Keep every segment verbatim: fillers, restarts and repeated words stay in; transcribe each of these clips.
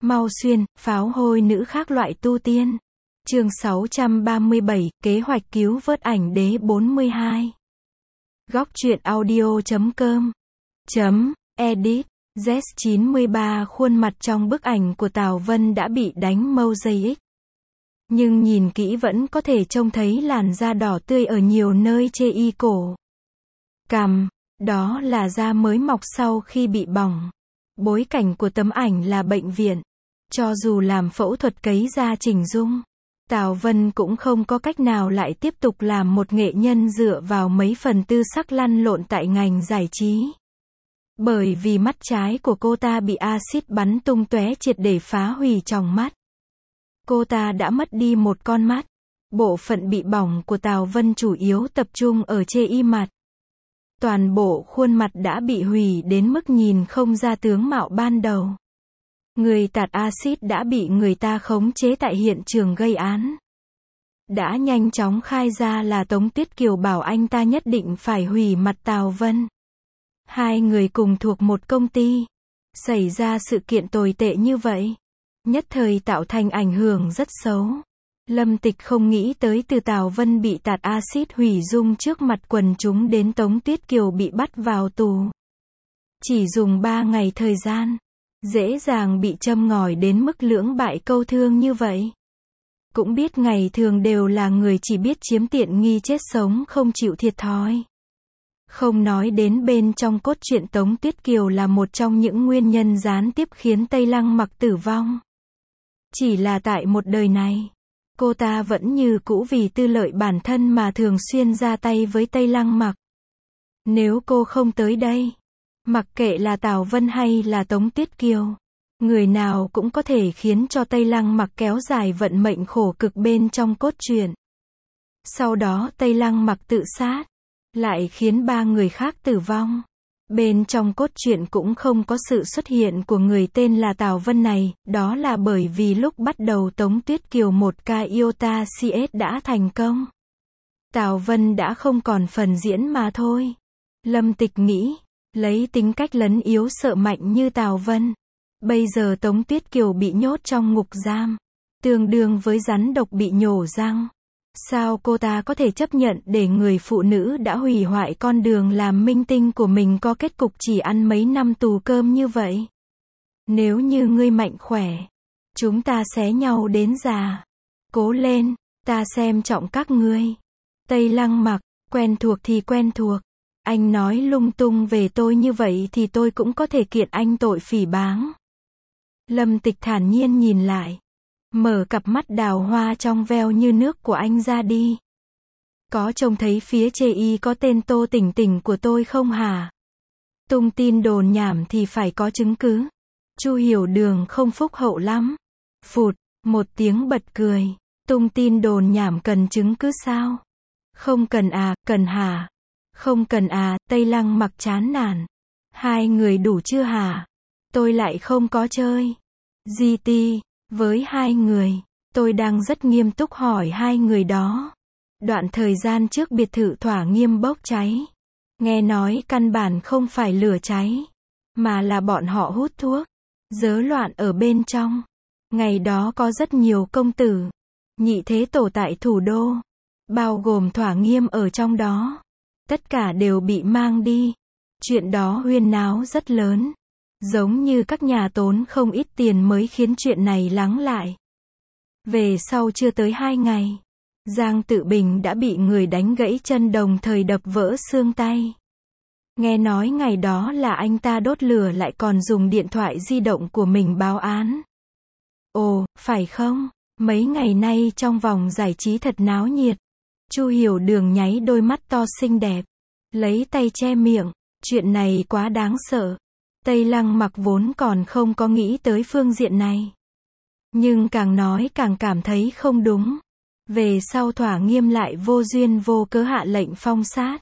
Mau xuyên, pháo hôi nữ khác loại tu tiên. Chương sáu trăm ba mươi bảy, kế hoạch cứu vớt ảnh đế bốn mươi hai. Góc truyện audio chấm com chấm edit. Z chín mươi ba khuôn mặt trong bức ảnh của Tào Vân đã bị đánh mosaic. Nhưng nhìn kỹ vẫn có thể trông thấy làn da đỏ tươi ở nhiều nơi chê y cổ. Cằm, đó là da mới mọc sau khi bị bỏng. Bối cảnh của tấm ảnh là bệnh viện. Cho dù làm phẫu thuật cấy da chỉnh dung, Tào Vân cũng không có cách nào lại tiếp tục làm một nghệ nhân dựa vào mấy phần tư sắc lăn lộn tại ngành giải trí. Bởi vì mắt trái của cô ta bị axit bắn tung tóe triệt để phá hủy tròng mắt. Cô ta đã mất đi một con mắt. Bộ phận bị bỏng của Tào Vân chủ yếu tập trung ở chê y mặt. Toàn bộ khuôn mặt đã bị hủy đến mức nhìn không ra tướng mạo ban đầu. Người tạt axit đã bị người ta khống chế tại hiện trường gây án. Đã nhanh chóng khai ra là Tống Tuyết Kiều bảo anh ta nhất định phải hủy mặt Tào Vân. Hai người cùng thuộc một công ty. Xảy ra sự kiện tồi tệ như vậy, nhất thời tạo thành ảnh hưởng rất xấu. Lâm Tịch không nghĩ tới từ Tào Vân bị tạt axit hủy dung trước mặt quần chúng đến Tống Tuyết Kiều bị bắt vào tù. Chỉ dùng ba ngày thời gian, dễ dàng bị châm ngòi đến mức lưỡng bại câu thương như vậy. Cũng biết ngày thường đều là người chỉ biết chiếm tiện nghi chết sống không chịu thiệt thòi. Không nói đến bên trong cốt truyện Tống Tuyết Kiều là một trong những nguyên nhân gián tiếp khiến Tây Lăng Mặc tử vong. Chỉ là tại một đời này, cô ta vẫn như cũ vì tư lợi bản thân mà thường xuyên ra tay với Tây Lăng Mặc. Nếu cô không tới đây, mặc kệ là Tào Vân hay là Tống Tuyết Kiều, người nào cũng có thể khiến cho Tây Lăng Mặc kéo dài vận mệnh khổ cực bên trong cốt truyện. Sau đó Tây Lăng Mặc tự sát, lại khiến ba người khác tử vong. Bên trong cốt truyện cũng không có sự xuất hiện của người tên là Tào Vân này, đó là bởi vì lúc bắt đầu Tống Tuyết Kiều một ca iota xê ét đã thành công. Tào Vân đã không còn phần diễn mà thôi. Lâm Tịch nghĩ, lấy tính cách lấn yếu sợ mạnh như Tào Vân, bây giờ Tống Tuyết Kiều bị nhốt trong ngục giam, tương đương với rắn độc bị nhổ răng. Sao cô ta có thể chấp nhận để người phụ nữ đã hủy hoại con đường làm minh tinh của mình có kết cục chỉ ăn mấy năm tù cơm như vậy? Nếu như ngươi mạnh khỏe, chúng ta xé nhau đến già. Cố lên, ta xem trọng các ngươi. Tây Lăng Mặc, quen thuộc thì quen thuộc. Anh nói lung tung về tôi như vậy thì tôi cũng có thể kiện anh tội phỉ báng. Lâm Tịch thản nhiên nhìn lại. Mở cặp mắt đào hoa trong veo như nước của anh ra đi. Có trông thấy phía chê y có tên Tô Tỉnh Tỉnh của tôi không hả? Tung tin đồn nhảm thì phải có chứng cứ. Chu Hiểu Đường không phúc hậu lắm. Phụt, một tiếng bật cười. Tung tin đồn nhảm cần chứng cứ sao? Không cần à, cần hả? Không cần à, Tây Lăng Mặc chán nản. Hai người đủ chưa hả? Tôi lại không có chơi. giê tê. Với hai người, tôi đang rất nghiêm túc hỏi hai người đó. Đoạn thời gian trước biệt thự Thỏa Nghiêm bốc cháy. Nghe nói căn bản không phải lửa cháy, mà là bọn họ hút thuốc, rớ loạn ở bên trong. Ngày đó có rất nhiều công tử, nhị thế tổ tại thủ đô, bao gồm Thỏa Nghiêm ở trong đó. Tất cả đều bị mang đi. Chuyện đó huyên náo rất lớn. Giống như các nhà tốn không ít tiền mới khiến chuyện này lắng lại. Về sau chưa tới hai ngày, Giang Tự Bình đã bị người đánh gãy chân đồng thời đập vỡ xương tay. Nghe nói ngày đó là anh ta đốt lửa lại còn dùng điện thoại di động của mình báo án. Ồ, phải không? Mấy ngày nay trong vòng giải trí thật náo nhiệt. Chu Hiểu Đường nháy đôi mắt to xinh đẹp, lấy tay che miệng. Chuyện này quá đáng sợ. Tây Lăng Mặc vốn còn không có nghĩ tới phương diện này. Nhưng càng nói càng cảm thấy không đúng. Về sau Thỏa Nghiêm lại vô duyên vô cớ hạ lệnh phong sát.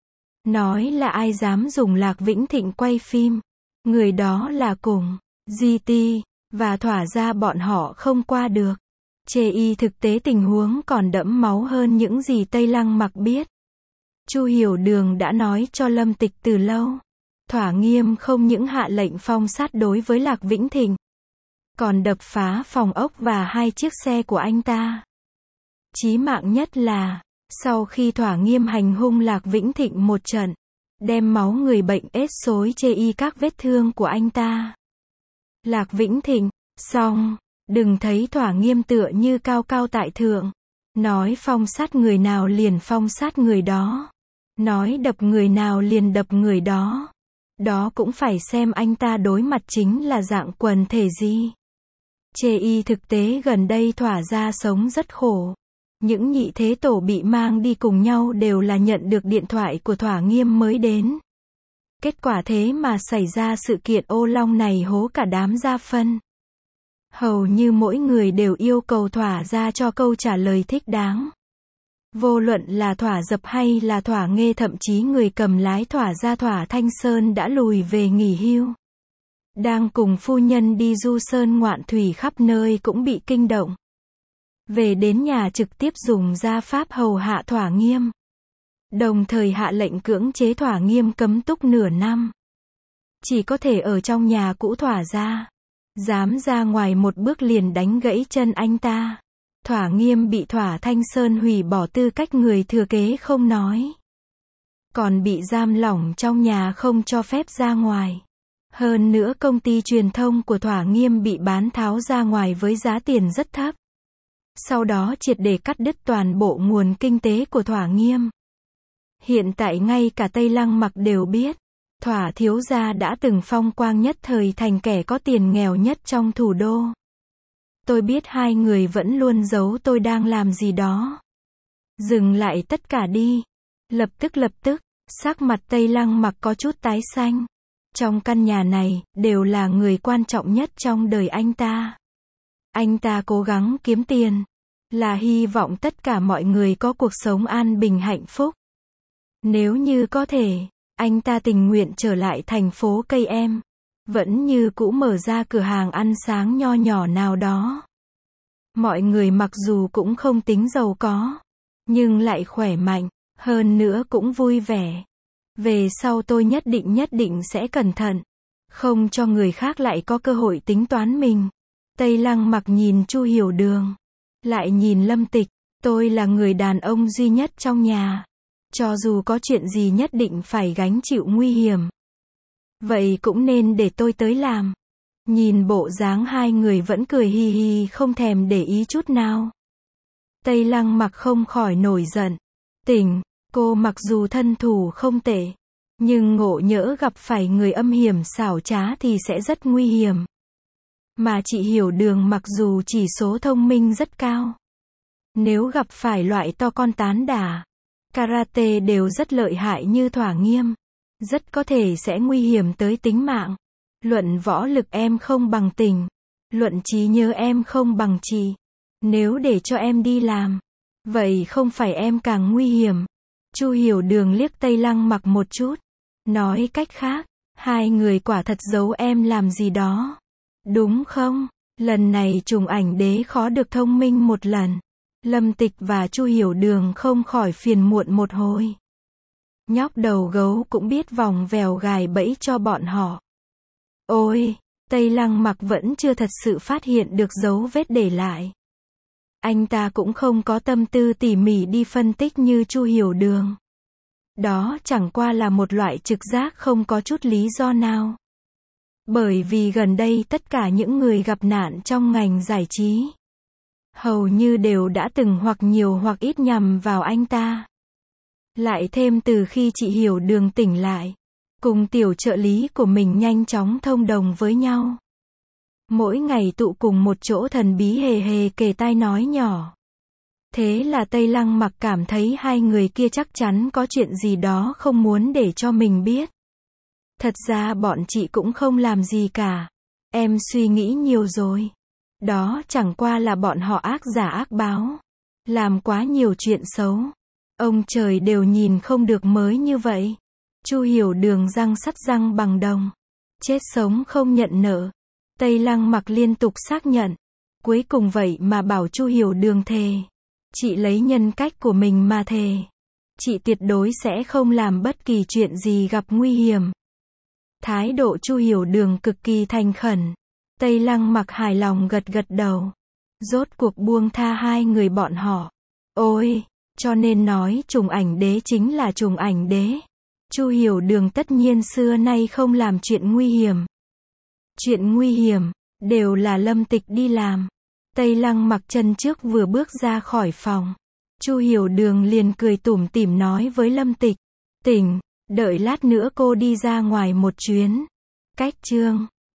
Nói là ai dám dùng Lạc Vĩnh Thịnh quay phim. Người đó là cùng giê tê và Thỏa ra bọn họ không qua được. Chê y thực tế tình huống còn đẫm máu hơn những gì Tây Lăng Mặc biết. Chu Hiểu Đường đã nói cho Lâm Tịch từ lâu. Thỏa Nghiêm không những hạ lệnh phong sát đối với Lạc Vĩnh Thịnh, còn đập phá phòng ốc và hai chiếc xe của anh ta. Chí mạng nhất là, sau khi Thỏa Nghiêm hành hung Lạc Vĩnh Thịnh một trận, đem máu người bệnh ết xối chê y các vết thương của anh ta. Lạc Vĩnh Thịnh, xong, đừng thấy Thỏa Nghiêm tựa như cao cao tại thượng, nói phong sát người nào liền phong sát người đó, nói đập người nào liền đập người đó. Đó cũng phải xem anh ta đối mặt chính là dạng quần thể gì. Chê y thực tế gần đây Thỏa ra sống rất khổ. Những nhị thế tổ bị mang đi cùng nhau đều là nhận được điện thoại của Thỏa Nghiêm mới đến. Kết quả thế mà xảy ra sự kiện ô long này hố cả đám gia phân. Hầu như mỗi người đều yêu cầu Thỏa ra cho câu trả lời thích đáng. Vô luận là Thỏa Dập hay là Thỏa Nghê, thậm chí người cầm lái Thỏa ra Thỏa Thanh Sơn đã lùi về nghỉ hưu. Đang cùng phu nhân đi du sơn ngoạn thủy khắp nơi cũng bị kinh động. Về đến nhà trực tiếp dùng gia pháp hầu hạ Thỏa Nghiêm. Đồng thời hạ lệnh cưỡng chế Thỏa Nghiêm cấm túc nửa năm. Chỉ có thể ở trong nhà cũ Thỏa ra. Dám ra ngoài một bước liền đánh gãy chân anh ta. Thỏa Nghiêm bị Thỏa Thanh Sơn hủy bỏ tư cách người thừa kế không nói. Còn bị giam lỏng trong nhà không cho phép ra ngoài. Hơn nữa công ty truyền thông của Thỏa Nghiêm bị bán tháo ra ngoài với giá tiền rất thấp. Sau đó triệt để cắt đứt toàn bộ nguồn kinh tế của Thỏa Nghiêm. Hiện tại ngay cả Tây Lăng Mặc đều biết, Thỏa thiếu gia đã từng phong quang nhất thời thành kẻ có tiền nghèo nhất trong thủ đô. Tôi biết hai người vẫn luôn giấu tôi đang làm gì đó. Dừng lại tất cả đi. Lập tức lập tức, sắc mặt Tây Lăng Mặc có chút tái xanh. Trong căn nhà này, đều là người quan trọng nhất trong đời anh ta. Anh ta cố gắng kiếm tiền, là hy vọng tất cả mọi người có cuộc sống an bình hạnh phúc. Nếu như có thể, anh ta tình nguyện trở lại thành phố cây em, vẫn như cũ mở ra cửa hàng ăn sáng nho nhỏ nào đó. Mọi người mặc dù cũng không tính giàu có, nhưng lại khỏe mạnh, hơn nữa cũng vui vẻ. Về sau tôi nhất định nhất định sẽ cẩn thận, không cho người khác lại có cơ hội tính toán mình. Tây Lăng Mặc nhìn Chu Hiểu Đường, lại nhìn Lâm Tịch, tôi là người đàn ông duy nhất trong nhà. Cho dù có chuyện gì nhất định phải gánh chịu nguy hiểm. Vậy cũng nên để tôi tới làm. Nhìn bộ dáng hai người vẫn cười hi hi không thèm để ý chút nào. Tây Lăng Mặc không khỏi nổi giận. Tỉnh, cô mặc dù thân thủ không tệ, nhưng ngộ nhỡ gặp phải người âm hiểm xảo trá thì sẽ rất nguy hiểm. Mà chị Hiểu Đường mặc dù chỉ số thông minh rất cao, nếu gặp phải loại to con tán đả, karate đều rất lợi hại như Thỏa Nghiêm, rất có thể sẽ nguy hiểm tới tính mạng. Luận võ lực em không bằng Tình, luận trí nhớ em không bằng chị. Nếu để cho em đi làm, vậy không phải em càng nguy hiểm. Chu Hiểu Đường liếc Tây Lăng Mặc một chút, nói cách khác, hai người quả thật giấu em làm gì đó, đúng không? Lần này Trùng Ảnh Đế khó được thông minh một lần. Lâm Tịch và Chu Hiểu Đường không khỏi phiền muộn một hồi. Nhóc đầu gấu cũng biết vòng vèo gài bẫy cho bọn họ. Ôi, Tây Lăng Mặc vẫn chưa thật sự phát hiện được dấu vết để lại. Anh ta cũng không có tâm tư tỉ mỉ đi phân tích như Chu Hiểu Đường. Đó chẳng qua là một loại trực giác không có chút lý do nào. Bởi vì gần đây tất cả những người gặp nạn trong ngành giải trí, hầu như đều đã từng hoặc nhiều hoặc ít nhằm vào anh ta. Lại thêm từ khi chị Hiểu Đường tỉnh lại, cùng tiểu trợ lý của mình nhanh chóng thông đồng với nhau. Mỗi ngày tụ cùng một chỗ thần bí hề hề kề tai nói nhỏ. Thế là Tây Lăng Mặc cảm thấy hai người kia chắc chắn có chuyện gì đó không muốn để cho mình biết. Thật ra bọn chị cũng không làm gì cả. Em suy nghĩ nhiều rồi. Đó chẳng qua là bọn họ ác giả ác báo. Làm quá nhiều chuyện xấu. Ông trời đều nhìn không được mới như vậy. Chu Hiểu Đường răng sắt răng bằng đồng. Chết sống không nhận nợ. Tây Lăng Mặc liên tục xác nhận. Cuối cùng vậy mà bảo Chu Hiểu Đường thề. Chị lấy nhân cách của mình mà thề. Chị tuyệt đối sẽ không làm bất kỳ chuyện gì gặp nguy hiểm. Thái độ Chu Hiểu Đường cực kỳ thành khẩn. Tây Lăng Mặc hài lòng gật gật đầu. Rốt cuộc buông tha hai người bọn họ. Ôi, cho nên nói trùng ảnh đế chính là trùng ảnh đế. Chu Hiểu Đường tất nhiên xưa nay không làm chuyện nguy hiểm. Chuyện nguy hiểm, đều là Lâm Tịch đi làm. Tây Lăng Mặc chân trước vừa bước ra khỏi phòng. Chu Hiểu Đường liền cười tủm tỉm nói với Lâm Tịch. Tỉnh, đợi lát nữa cô đi ra ngoài một chuyến. Cách chương